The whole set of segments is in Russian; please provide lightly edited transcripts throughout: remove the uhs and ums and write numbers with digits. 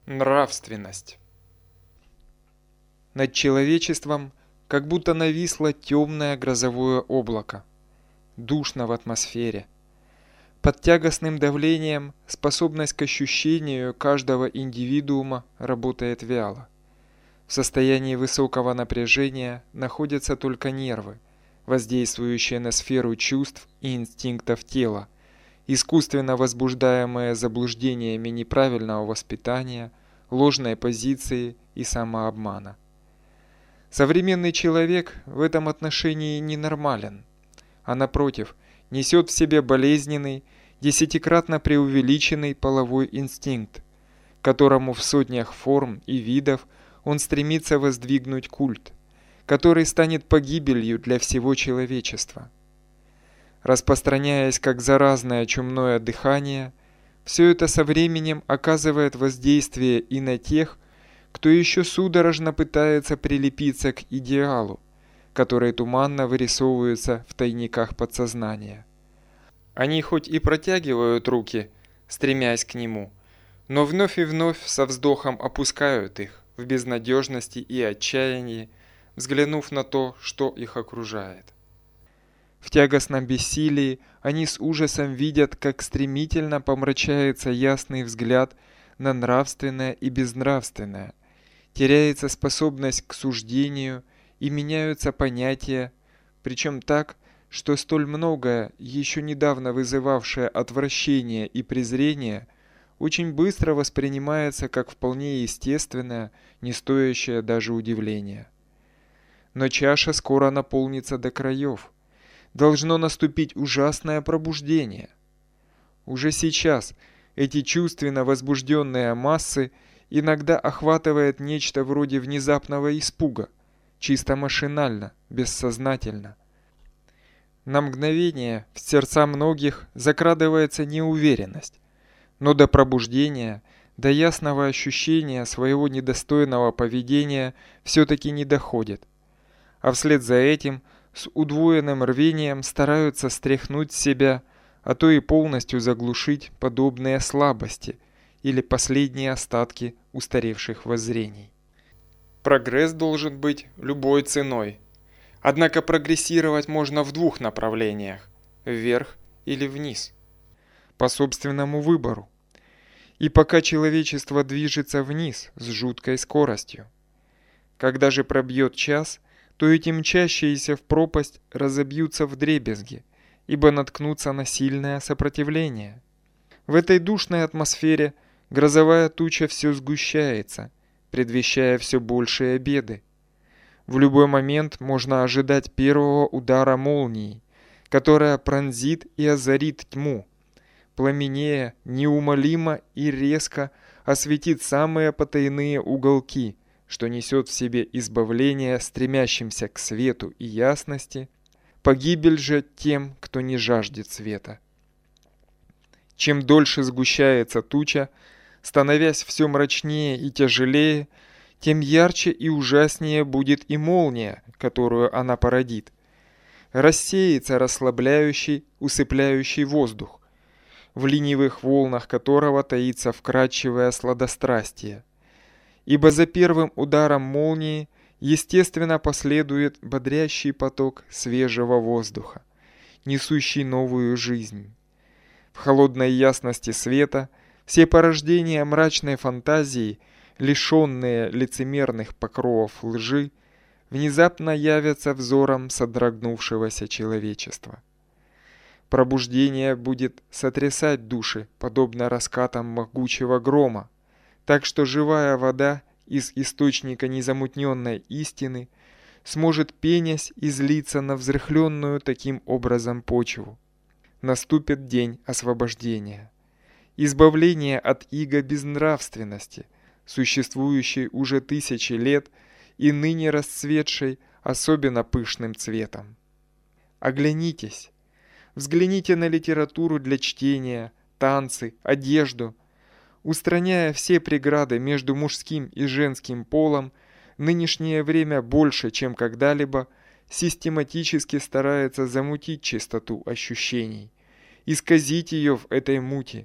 Нравственность. Над человечеством как будто нависло темное грозовое облако. Душно в атмосфере. Под тягостным давлением способность к ощущению каждого индивидуума работает вяло. В состоянии высокого напряжения находятся только нервы, воздействующие на сферу чувств и инстинктов тела, искусственно возбуждаемые заблуждениями неправильного воспитания, ложной позиции и самообмана. Современный человек в этом отношении ненормален, а напротив, несет в себе болезненный, десятикратно преувеличенный половой инстинкт, которому в сотнях форм и видов он стремится воздвигнуть культ, который станет погибелью для всего человечества. Распространяясь как заразное чумное дыхание, все это со временем оказывает воздействие и на тех, кто еще судорожно пытается прилепиться к идеалу, который туманно вырисовывается в тайниках подсознания. Они хоть и протягивают руки, стремясь к нему, но вновь и вновь со вздохом опускают их в безнадежности и отчаянии, взглянув на то, что их окружает. В тягостном бессилии они с ужасом видят, как стремительно помрачается ясный взгляд на нравственное и безнравственное, теряется способность к суждению и меняются понятия, причем так, что столь многое, еще недавно вызывавшее отвращение и презрение, очень быстро воспринимается как вполне естественное, не стоящее даже удивления. Но чаша скоро наполнится до краев. Должно наступить ужасное пробуждение. Уже сейчас эти чувственно возбужденные массы иногда охватывает нечто вроде внезапного испуга, чисто машинально, бессознательно. На мгновение в сердца многих закрадывается неуверенность, но до пробуждения, до ясного ощущения своего недостойного поведения все-таки не доходит, а вслед за этим с удвоенным рвением стараются стряхнуть с себя, а то и полностью заглушить подобные слабости или последние остатки устаревших воззрений. Прогресс должен быть любой ценой. Однако прогрессировать можно в двух направлениях – вверх или вниз. По собственному выбору. И пока человечество движется вниз с жуткой скоростью. Когда же пробьет час, то эти мчащиеся в пропасть разобьются вдребезги, ибо наткнутся на сильное сопротивление. В этой душной атмосфере грозовая туча все сгущается, предвещая все большие беды. В любой момент можно ожидать первого удара молнии, которая пронзит и озарит тьму, пламенея неумолимо и резко осветит самые потайные уголки, что несет в себе избавление стремящимся к свету и ясности, погибель же тем, кто не жаждет света. Чем дольше сгущается туча, становясь все мрачнее и тяжелее, тем ярче и ужаснее будет и молния, которую она породит. Рассеется расслабляющий, усыпляющий воздух, в ленивых волнах которого таится вкрадчивое сладострастие. Ибо за первым ударом молнии естественно последует бодрящий поток свежего воздуха, несущий новую жизнь. В холодной ясности света все порождения мрачной фантазии, лишенные лицемерных покровов лжи, внезапно явятся взором содрогнувшегося человечества. Пробуждение будет сотрясать души, подобно раскатам могучего грома, так что живая вода из источника незамутненной истины сможет, пенясь, излиться на взрыхленную таким образом почву. Наступит день освобождения, избавления от иго безнравственности, существующей уже тысячи лет и ныне расцветшей особенно пышным цветом. Оглянитесь, взгляните на литературу для чтения, танцы, одежду. Устраняя все преграды между мужским и женским полом, нынешнее время больше, чем когда-либо, систематически старается замутить чистоту ощущений, исказить ее в этой мути,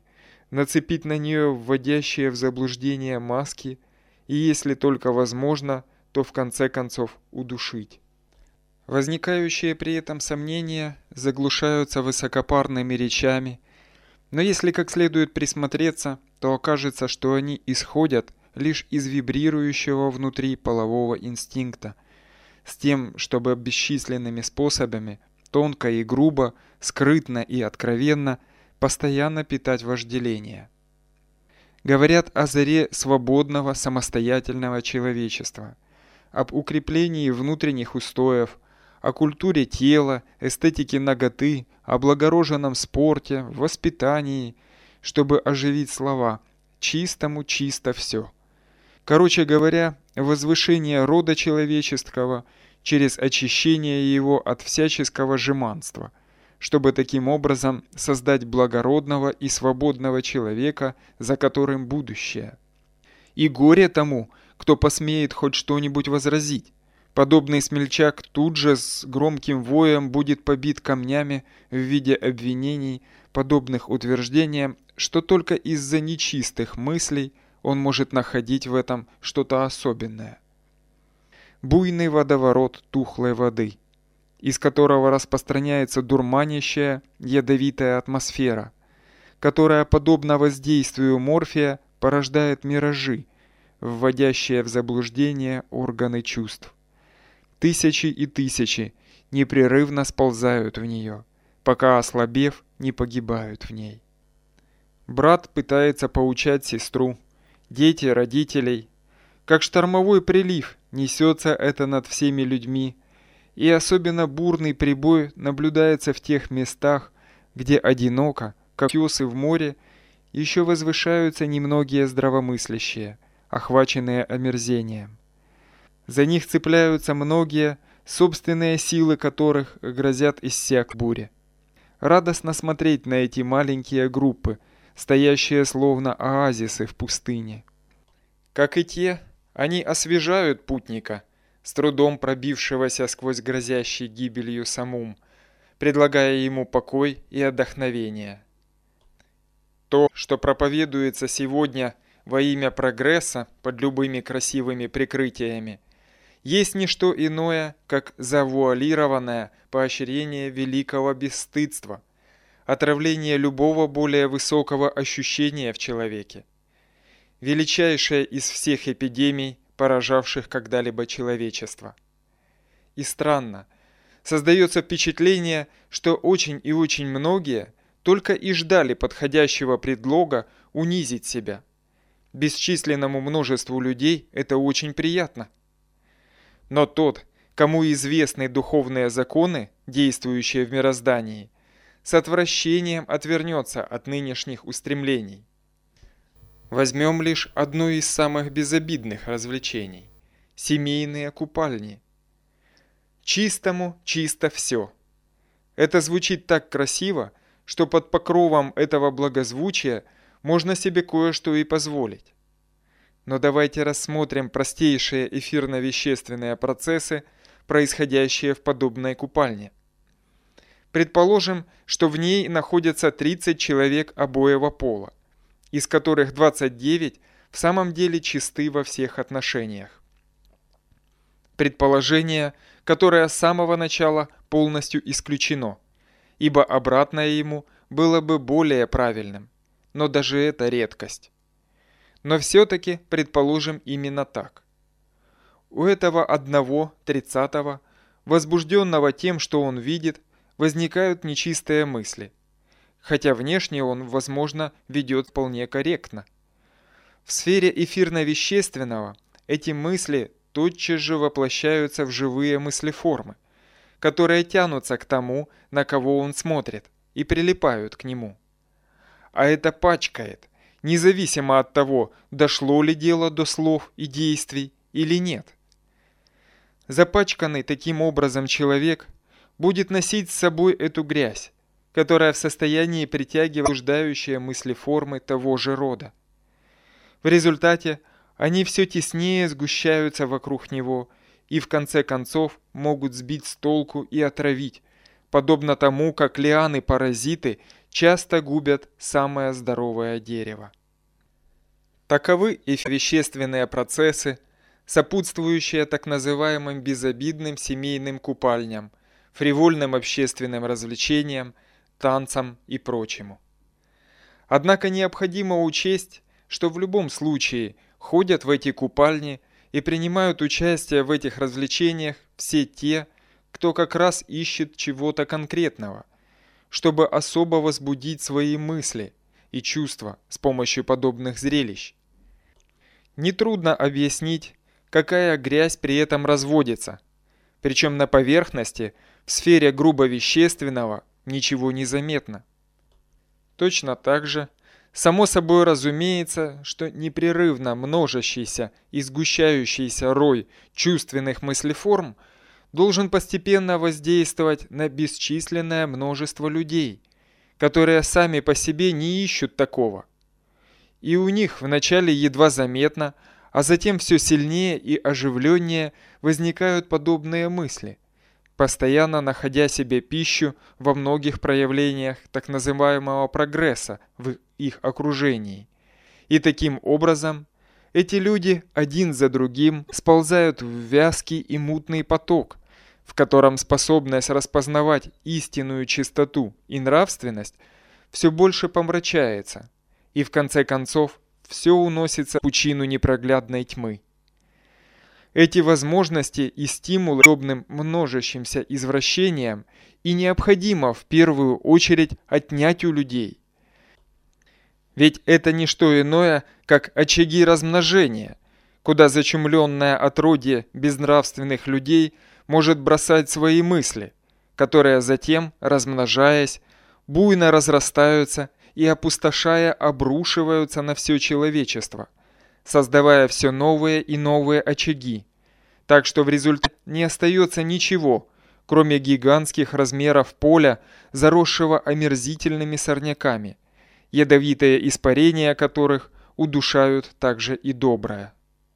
нацепить на нее вводящие в заблуждение маски и, если только возможно, то в конце концов удушить. Возникающие при этом сомнения заглушаются высокопарными речами, но если как следует присмотреться, то окажется, что они исходят лишь из вибрирующего внутри полового инстинкта, с тем, чтобы бесчисленными способами, тонко и грубо, скрытно и откровенно, постоянно питать вожделение. Говорят о заре свободного самостоятельного человечества, об укреплении внутренних устоев, о культуре тела, эстетике наготы, о благороженном спорте, воспитании, чтобы оживить слова «чистому чисто все». Короче говоря, возвышение рода человеческого через очищение его от всяческого жеманства, чтобы таким образом создать благородного и свободного человека, за которым будущее. И горе тому, кто посмеет хоть что-нибудь возразить. Подобный смельчак тут же с громким воем будет побит камнями в виде обвинений, подобных утверждениям, что только из-за нечистых мыслей он может находить в этом что-то особенное. Буйный водоворот тухлой воды, из которого распространяется дурманящая, ядовитая атмосфера, которая, подобно воздействию морфия, порождает миражи, вводящие в заблуждение органы чувств. Тысячи и тысячи непрерывно сползают в нее, пока, ослабев, не погибают в ней. Брат пытается поучать сестру, дети родителей. Как штормовой прилив несется это над всеми людьми, и особенно бурный прибой наблюдается в тех местах, где одиноко, как утесы в море, еще возвышаются немногие здравомыслящие, охваченные омерзением. За них цепляются многие, собственные силы которых грозят иссяк буре. Радостно смотреть на эти маленькие группы, стоящие словно оазисы в пустыне. Как и те, они освежают путника, с трудом пробившегося сквозь грозящий гибелью самум, предлагая ему покой и отдохновение. То, что проповедуется сегодня во имя прогресса под любыми красивыми прикрытиями, есть не что иное, как завуалированное поощрение великого бесстыдства, отравление любого более высокого ощущения в человеке. Величайшая из всех эпидемий, поражавших когда-либо человечество. И странно, создается впечатление, что очень и очень многие только и ждали подходящего предлога унизить себя. Бесчисленному множеству людей это очень приятно. Но тот, кому известны духовные законы, действующие в мироздании, с отвращением отвернется от нынешних устремлений. Возьмем лишь одно из самых безобидных развлечений – семейные купальни. Чистому чисто все. Это звучит так красиво, что под покровом этого благозвучия можно себе кое-что и позволить. Но давайте рассмотрим простейшие эфирно-вещественные процессы, происходящие в подобной купальне. Предположим, что в ней находятся 30 человек обоего пола, из которых 29 в самом деле чисты во всех отношениях. Предположение, которое с самого начала полностью исключено, ибо обратное ему было бы более правильным, но даже это редкость. Но все-таки предположим именно так. У этого одного 30-го, возбужденного тем, что он видит, возникают нечистые мысли, хотя внешне он, возможно, ведет вполне корректно. В сфере эфирно-вещественного эти мысли тотчас же воплощаются в живые мыслеформы, которые тянутся к тому, на кого он смотрит, и прилипают к нему. А это пачкает, независимо от того, дошло ли дело до слов и действий или нет. Запачканный таким образом человек будет носить с собой эту грязь, которая в состоянии притягивать блуждающие мыслеформы того же рода. В результате они все теснее сгущаются вокруг него и в конце концов могут сбить с толку и отравить, подобно тому, как лианы-паразиты часто губят самое здоровое дерево. Таковы и вещественные процессы, сопутствующие так называемым безобидным семейным купальням, фривольным общественным развлечениям, танцам и прочему. Однако необходимо учесть, что в любом случае ходят в эти купальни и принимают участие в этих развлечениях все те, кто как раз ищет чего-то конкретного, чтобы особо возбудить свои мысли и чувства с помощью подобных зрелищ. Нетрудно объяснить, какая грязь при этом разводится, причем на поверхности, в сфере грубо вещественного, ничего не заметно. Точно так же, само собой разумеется, что непрерывно множащийся и сгущающийся рой чувственных мыслеформ должен постепенно воздействовать на бесчисленное множество людей, которые сами по себе не ищут такого. И у них вначале едва заметно, а затем все сильнее и оживленнее возникают подобные мысли, постоянно находя себе пищу во многих проявлениях так называемого прогресса в их окружении. И таким образом эти люди один за другим сползают в вязкий и мутный поток, в котором способность распознавать истинную чистоту и нравственность все больше помрачается, и в конце концов все уносится в пучину непроглядной тьмы. Эти возможности и стимулы, подобным множащимся извращениям, и необходимо в первую очередь отнять у людей. Ведь это не что иное, как очаги размножения, куда зачумленное отродье безнравственных людей может бросать свои мысли, которые затем, размножаясь, буйно разрастаются и опустошая обрушиваются на все человечество, создавая все новые и новые очаги, так что в результате не остается ничего, кроме гигантских размеров поля, заросшего омерзительными сорняками, ядовитые испарения которых удушают также и доброе.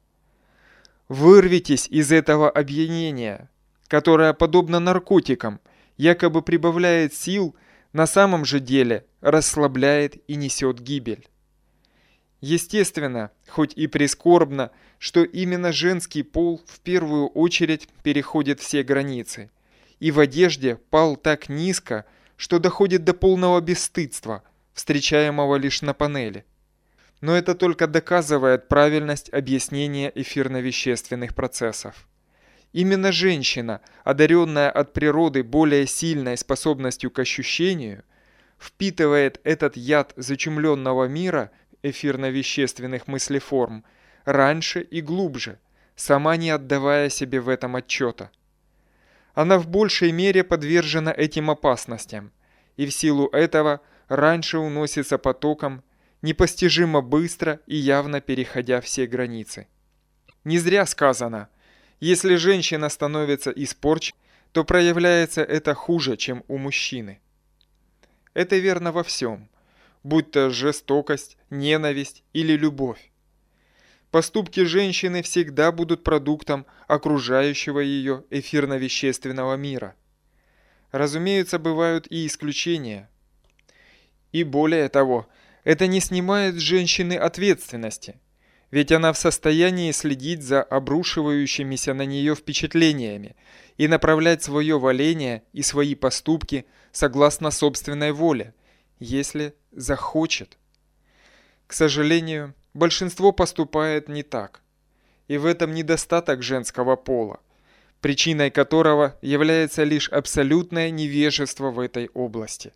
Вырвитесь из этого опьянения, которое, подобно наркотикам, якобы прибавляет сил, на самом же деле расслабляет и несет гибель. Естественно, хоть и прискорбно, что именно женский пол в первую очередь переходит все границы, и в одежде пал так низко, что доходит до полного бесстыдства, встречаемого лишь на панели. Но это только доказывает правильность объяснения эфирно-вещественных процессов. Именно женщина, одаренная от природы более сильной способностью к ощущению, впитывает этот яд зачумленного мира эфирно-вещественных мыслеформ раньше и глубже, сама не отдавая себе в этом отчета. Она в большей мере подвержена этим опасностям, и в силу этого раньше уносится потоком, непостижимо быстро и явно переходя все границы. Не зря сказано: если женщина становится испорченной, то проявляется это хуже, чем у мужчины. Это верно во всем, будь то жестокость, ненависть или любовь. Поступки женщины всегда будут продуктом окружающего ее эфирно-вещественного мира. Разумеется, бывают и исключения. И более того, это не снимает с женщины ответственности, ведь она в состоянии следить за обрушивающимися на нее впечатлениями и направлять свое воление и свои поступки согласно собственной воле, если захочет. К сожалению, большинство поступает не так, и в этом недостаток женского пола, причиной которого является лишь абсолютное невежество в этой области.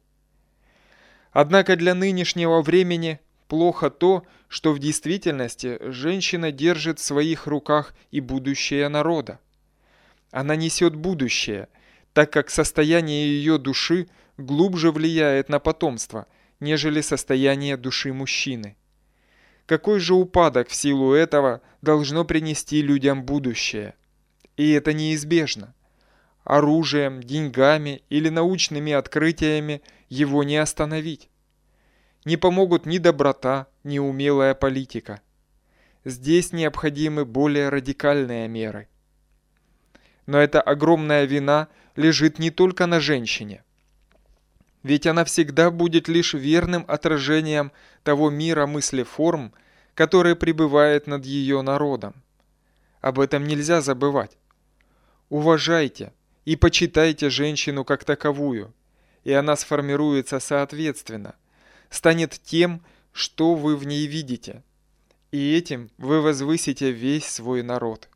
Однако для нынешнего времени плохо то, что в действительности женщина держит в своих руках и будущее народа. Она несет будущее, так как состояние ее души глубже влияет на потомство, нежели состояние души мужчины. Какой же упадок в силу этого должно принести людям будущее? И это неизбежно. Оружием, деньгами или научными открытиями его не остановить. Не помогут ни доброта, ни умелая политика. Здесь необходимы более радикальные меры. Но эта огромная вина лежит не только на женщине. Ведь она всегда будет лишь верным отражением того мира мыслеформ, который пребывает над ее народом. Об этом нельзя забывать. Уважайте и почитайте женщину как таковую, и она сформируется соответственно, станет тем, что вы в ней видите, и этим вы возвысите весь свой народ.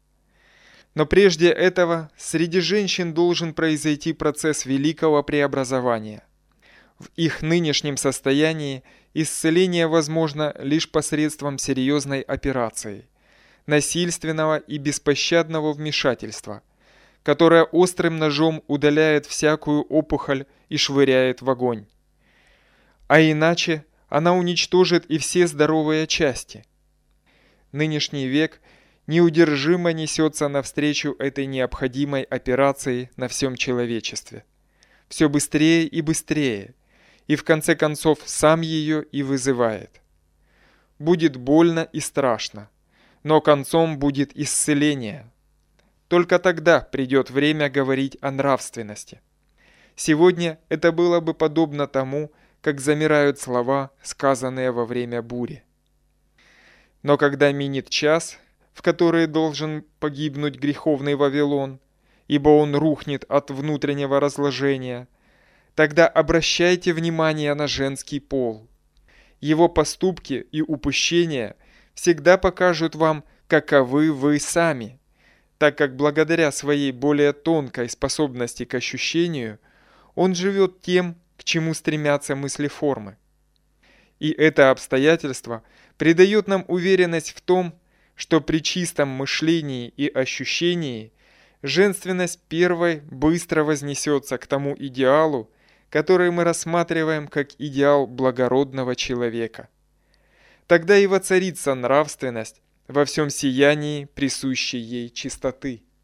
Но прежде этого среди женщин должен произойти процесс великого преобразования. В их нынешнем состоянии исцеление возможно лишь посредством серьезной операции, насильственного и беспощадного вмешательства, которое острым ножом удаляет всякую опухоль и швыряет в огонь. А иначе она уничтожит и все здоровые части. Нынешний век неудержимо несется навстречу этой необходимой операции на всем человечестве. Все быстрее и быстрее, и в конце концов сам ее и вызывает. Будет больно и страшно, но концом будет исцеление. Только тогда придет время говорить о нравственности. Сегодня это было бы подобно тому, как замирают слова, сказанные во время бури. Но когда минет час, в который должен погибнуть греховный Вавилон, ибо он рухнет от внутреннего разложения, тогда обращайте внимание на женский пол. Его поступки и упущения всегда покажут вам, каковы вы сами, так как благодаря своей более тонкой способности к ощущению он живет тем, к чему стремятся мыслеформы. И это обстоятельство придает нам уверенность в том, что при чистом мышлении и ощущении женственность первой быстро вознесется к тому идеалу, который мы рассматриваем как идеал благородного человека. Тогда и воцарится нравственность во всем сиянии присущей ей чистоты.